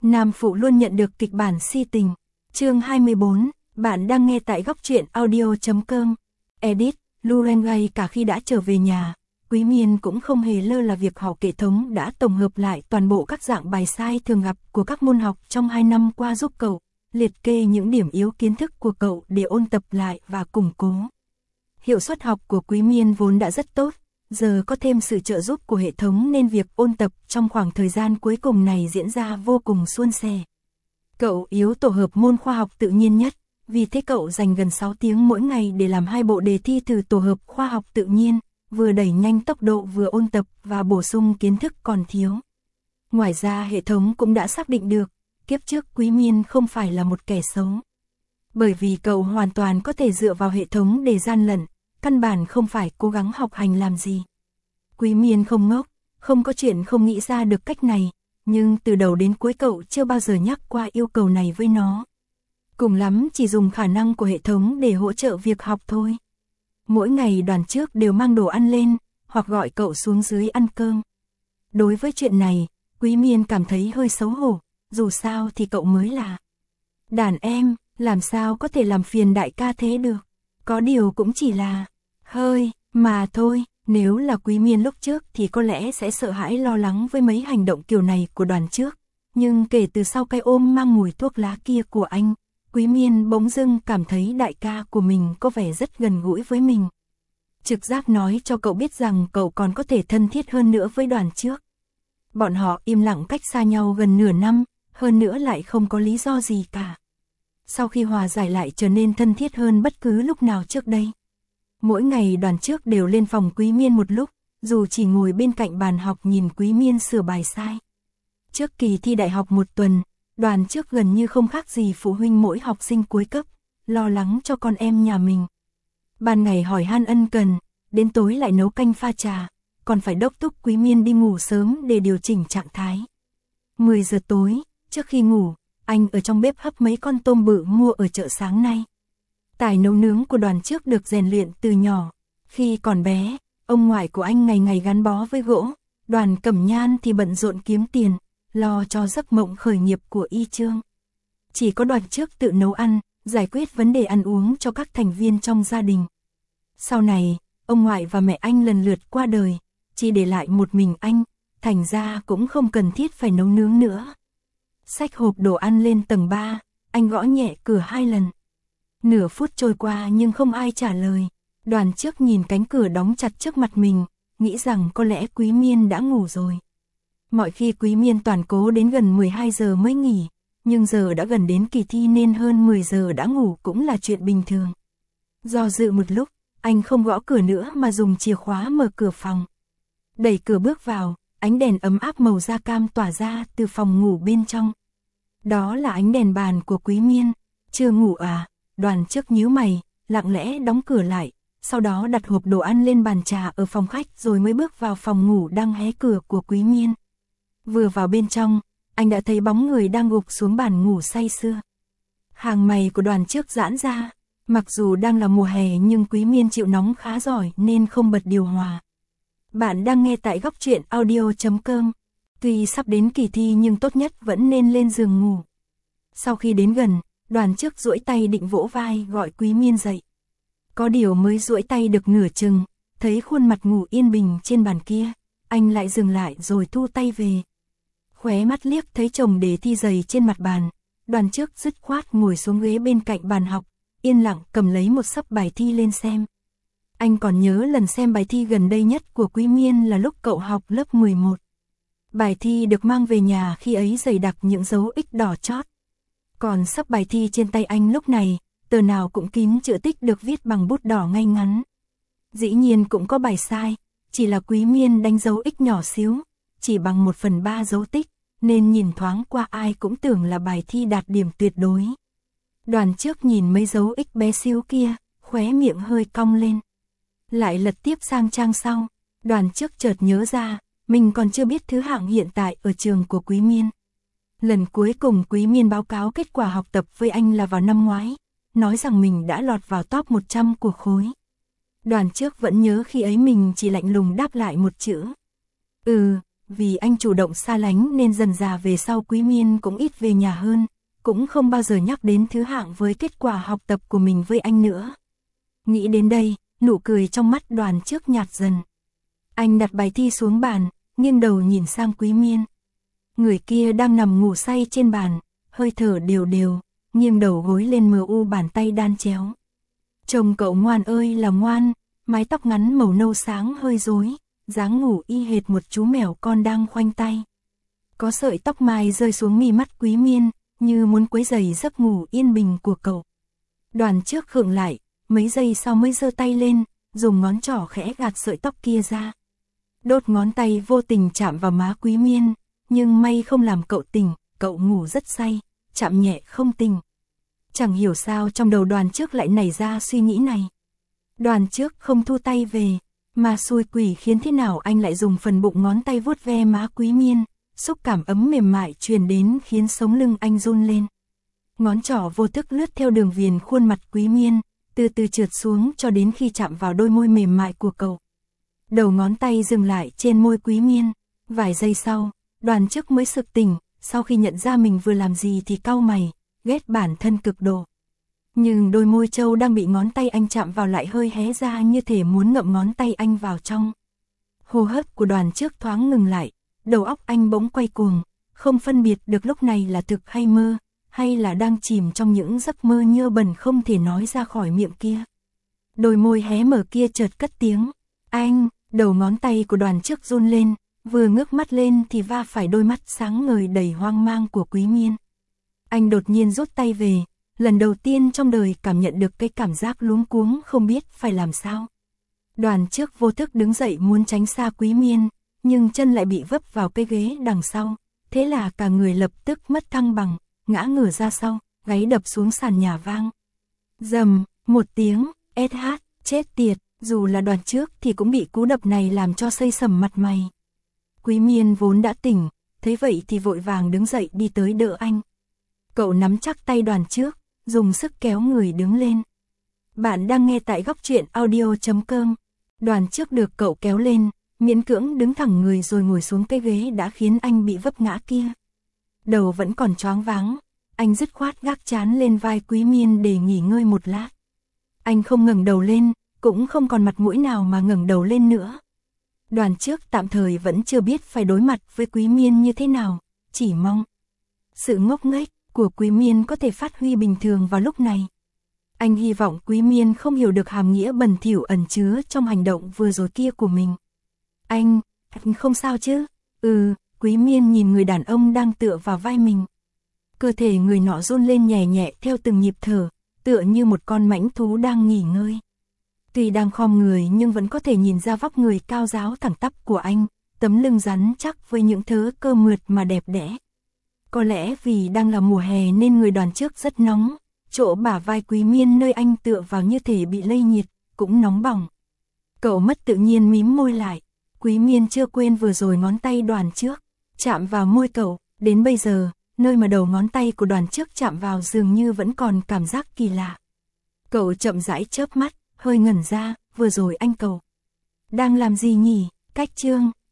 Nam phụ luôn nhận được kịch bản si tình. Chương 24, bạn đang nghe tại góc truyện audio.com. Edit, Lurengay cả khi đã trở về nhà, Quý Miên cũng không hề lơ là việc học hệ thống đã tổng hợp lại toàn bộ các dạng bài sai thường gặp của các môn học trong 2 năm qua giúp cậu, liệt kê những điểm yếu kiến thức của cậu để ôn tập lại và củng cố. Hiệu suất học của Quý Miên vốn đã rất tốt, giờ có thêm sự trợ giúp của hệ thống nên việc ôn tập trong khoảng thời gian cuối cùng này diễn ra vô cùng suôn sẻ. Cậu yếu tổ hợp môn khoa học tự nhiên nhất, vì thế cậu dành gần 6 tiếng mỗi ngày để làm 2 bộ đề thi từ tổ hợp khoa học tự nhiên, vừa đẩy nhanh tốc độ vừa ôn tập và bổ sung kiến thức còn thiếu. Ngoài ra hệ thống cũng đã xác định được, kiếp trước Quý Miên không phải là một kẻ xấu. Bởi vì cậu hoàn toàn có thể dựa vào hệ thống để gian lận, căn bản không phải cố gắng học hành làm gì. Quý Miên không ngốc, không có chuyện không nghĩ ra được cách này, nhưng từ đầu đến cuối cậu chưa bao giờ nhắc qua yêu cầu này với nó. Cùng lắm chỉ dùng khả năng của hệ thống để hỗ trợ việc học thôi. Mỗi ngày đoàn trước đều mang đồ ăn lên, hoặc gọi cậu xuống dưới ăn cơm. Đối với chuyện này, Quý Miên cảm thấy hơi xấu hổ, dù sao thì cậu mới là đàn em, làm sao có thể làm phiền đại ca thế được. Có điều cũng chỉ là hơi mà thôi, nếu là Quý Miên lúc trước thì có lẽ sẽ sợ hãi lo lắng với mấy hành động kiểu này của đoàn trước. Nhưng kể từ sau cái ôm mang mùi thuốc lá kia của anh, Quý Miên bỗng dưng cảm thấy đại ca của mình có vẻ rất gần gũi với mình. Trực giác nói cho cậu biết rằng cậu còn có thể thân thiết hơn nữa với đoàn trước. Bọn họ im lặng cách xa nhau gần nửa năm, hơn nữa lại không có lý do gì cả. Sau khi hòa giải lại trở nên thân thiết hơn bất cứ lúc nào trước đây. Mỗi ngày đoàn trước đều lên phòng Quý Miên một lúc, dù chỉ ngồi bên cạnh bàn học nhìn Quý Miên sửa bài sai. Trước kỳ thi đại học một tuần, đoàn trước gần như không khác gì phụ huynh mỗi học sinh cuối cấp, lo lắng cho con em nhà mình. Ban ngày hỏi han ân cần, đến tối lại nấu canh pha trà, còn phải đốc thúc Quý Miên đi ngủ sớm để điều chỉnh trạng thái. 10 giờ tối, trước khi ngủ, anh ở trong bếp hấp mấy con tôm bự mua ở chợ sáng nay. Tài nấu nướng của đoàn trước được rèn luyện từ nhỏ. Khi còn bé, ông ngoại của anh ngày ngày gắn bó với gỗ, Đoàn Cẩm Nhan thì bận rộn kiếm tiền, lo cho giấc mộng khởi nghiệp của Y Trương. Chỉ có đoàn trước tự nấu ăn, giải quyết vấn đề ăn uống cho các thành viên trong gia đình. Sau này, ông ngoại và mẹ anh lần lượt qua đời, chỉ để lại một mình anh, thành ra cũng không cần thiết phải nấu nướng nữa. Xách hộp đồ ăn lên tầng 3, anh gõ nhẹ cửa 2 lần. Nửa phút trôi qua nhưng không ai trả lời. Đoàn trước nhìn cánh cửa đóng chặt trước mặt mình, nghĩ rằng có lẽ Quý Miên đã ngủ rồi. Mọi khi Quý Miên toàn cố đến gần 12 giờ mới nghỉ, nhưng giờ đã gần đến kỳ thi nên hơn 10 giờ đã ngủ cũng là chuyện bình thường. Do dự một lúc, anh không gõ cửa nữa mà dùng chìa khóa mở cửa phòng. Đẩy cửa bước vào, ánh đèn ấm áp màu da cam tỏa ra từ phòng ngủ bên trong. Đó là ánh đèn bàn của Quý Miên. Chưa ngủ à? Đoàn trước nhíu mày, lặng lẽ đóng cửa lại, sau đó đặt hộp đồ ăn lên bàn trà ở phòng khách rồi mới bước vào phòng ngủ đang hé cửa của Quý Miên. Vừa vào bên trong, anh đã thấy bóng người đang gục xuống bàn ngủ say sưa. Hàng mày của đoàn trước giãn ra, mặc dù đang là mùa hè nhưng Quý Miên chịu nóng khá giỏi nên không bật điều hòa. Bạn đang nghe tại góc truyện audio.com. Tuy sắp đến kỳ thi nhưng tốt nhất vẫn nên lên giường ngủ. Sau khi đến gần, đoàn trước duỗi tay định vỗ vai gọi Quý Miên dậy. Có điều mới duỗi tay được nửa chừng, thấy khuôn mặt ngủ yên bình trên bàn kia, anh lại dừng lại rồi thu tay về. Khóe mắt liếc thấy chồng đề thi dày trên mặt bàn, đoàn trước dứt khoát ngồi xuống ghế bên cạnh bàn học, yên lặng cầm lấy một xấp bài thi lên xem. Anh còn nhớ lần xem bài thi gần đây nhất của Quý Miên là lúc cậu học lớp 11. Bài thi được mang về nhà khi ấy dày đặc những dấu X đỏ chót. Còn xấp bài thi trên tay anh lúc này, tờ nào cũng kín chữ tích được viết bằng bút đỏ ngay ngắn. Dĩ nhiên cũng có bài sai, chỉ là Quý Miên đánh dấu X nhỏ xíu, chỉ bằng 1/3 dấu tích, nên nhìn thoáng qua ai cũng tưởng là bài thi đạt điểm tuyệt đối. Đoàn trước nhìn mấy dấu X bé xíu kia, khóe miệng hơi cong lên. Lại lật tiếp sang trang sau, đoàn trước chợt nhớ ra, mình còn chưa biết thứ hạng hiện tại ở trường của Quý Miên. Lần cuối cùng Quý Miên báo cáo kết quả học tập với anh là vào năm ngoái, nói rằng mình đã lọt vào top 100 của khối. Đoàn trước vẫn nhớ khi ấy mình chỉ lạnh lùng đáp lại một chữ. vì anh chủ động xa lánh nên dần dà về sau Quý Miên cũng ít về nhà hơn, cũng không bao giờ nhắc đến thứ hạng với kết quả học tập của mình với anh nữa. Nghĩ đến đây, nụ cười trong mắt Đoàn Trước nhạt dần. Anh đặt bài thi xuống bàn, nghiêng đầu nhìn sang Quý Miên. Người kia đang nằm ngủ say trên bàn, hơi thở đều đều, nghiêng đầu gối lên mờ u bàn tay đan chéo. Trông cậu ngoan ơi là ngoan, mái tóc ngắn màu nâu sáng hơi rối, dáng ngủ y hệt một chú mèo con đang khoanh tay. Có sợi tóc mai rơi xuống mi mắt Quý Miên, như muốn quấy rầy giấc ngủ yên bình của cậu. Đoàn Trước khựng lại, mấy giây sau mới giơ tay lên, dùng ngón trỏ khẽ gạt sợi tóc kia ra. Đốt ngón tay vô tình chạm vào má Quý Miên, nhưng may không làm cậu tỉnh, cậu ngủ rất say, chạm nhẹ không tỉnh. Chẳng hiểu sao trong đầu Đoàn Trước lại nảy ra suy nghĩ này. Đoàn Trước không thu tay về, mà xui quỷ khiến thế nào anh lại dùng phần bụng ngón tay vuốt ve má Quý Miên, xúc cảm ấm mềm mại truyền đến khiến sống lưng anh run lên. Ngón trỏ vô thức lướt theo đường viền khuôn mặt Quý Miên, từ từ trượt xuống cho đến khi chạm vào đôi môi mềm mại của cậu. Đầu ngón tay dừng lại trên môi Quý Miên, vài giây sau, Đoàn Trước mới sực tỉnh, sau khi nhận ra mình vừa làm gì thì cau mày, ghét bản thân cực độ. Nhưng đôi môi trâu đang bị ngón tay anh chạm vào lại hơi hé ra như thể muốn ngậm ngón tay anh vào trong. Hô hấp của Đoàn Trước thoáng ngừng lại, đầu óc anh bỗng quay cuồng, không phân biệt được lúc này là thực hay mơ, hay là đang chìm trong những giấc mơ nhơ bẩn không thể nói ra khỏi miệng kia. Đôi môi hé mở kia chợt cất tiếng, anh, đầu ngón tay của Đoàn Trước run lên, vừa ngước mắt lên thì va phải đôi mắt sáng ngời đầy hoang mang của Quý Miên. Anh đột nhiên rút tay về, lần đầu tiên trong đời cảm nhận được cái cảm giác luống cuống không biết phải làm sao. Đoàn Trước vô thức đứng dậy muốn tránh xa Quý Miên, nhưng chân lại bị vấp vào cái ghế đằng sau, thế là cả người lập tức mất thăng bằng, ngã ngửa ra sau, gáy đập xuống sàn nhà vang. Rầm, một tiếng, SH, chết tiệt, dù là Đoàn Trước thì cũng bị cú đập này làm cho xây sầm mặt mày. Quý Miên vốn đã tỉnh, thấy vậy thì vội vàng đứng dậy đi tới đỡ anh. Cậu nắm chắc tay Đoàn Trước, dùng sức kéo người đứng lên. Bạn đang nghe tại góc truyện audio.com. Đoàn Trước được cậu kéo lên, miễn cưỡng đứng thẳng người rồi ngồi xuống cái ghế đã khiến anh bị vấp ngã kia. Đầu vẫn còn choáng váng, anh dứt khoát gác trán lên vai Quý Miên để nghỉ ngơi một lát. Anh không ngẩng đầu lên, cũng không còn mặt mũi nào mà ngẩng đầu lên nữa. Đoàn Trước tạm thời vẫn chưa biết phải đối mặt với Quý Miên như thế nào, chỉ mong sự ngốc nghếch của Quý Miên có thể phát huy bình thường vào lúc này. Anh hy vọng Quý Miên không hiểu được hàm nghĩa bẩn thỉu ẩn chứa trong hành động vừa rồi kia của mình. Anh không sao chứ? Quý Miên nhìn người đàn ông đang tựa vào vai mình. Cơ thể người nọ run lên nhẹ nhẹ theo từng nhịp thở, tựa như một con mãnh thú đang nghỉ ngơi. Tuy đang khom người nhưng vẫn có thể nhìn ra vóc người cao ráo thẳng tắp của anh, tấm lưng rắn chắc với những thớ cơ mượt mà đẹp đẽ. Có lẽ vì đang là mùa hè nên người Đoàn Trước rất nóng, chỗ bả vai Quý Miên nơi anh tựa vào như thể bị lây nhiệt, cũng nóng bỏng. Cậu mất tự nhiên mím môi lại, Quý Miên chưa quên vừa rồi ngón tay Đoàn Trước chạm vào môi cậu, đến bây giờ, nơi mà đầu ngón tay của Đoàn Trước chạm vào dường như vẫn còn cảm giác kỳ lạ. Cậu chậm rãi chớp mắt, hơi ngẩn ra, vừa rồi anh cậu đang làm gì nhỉ? Cách chương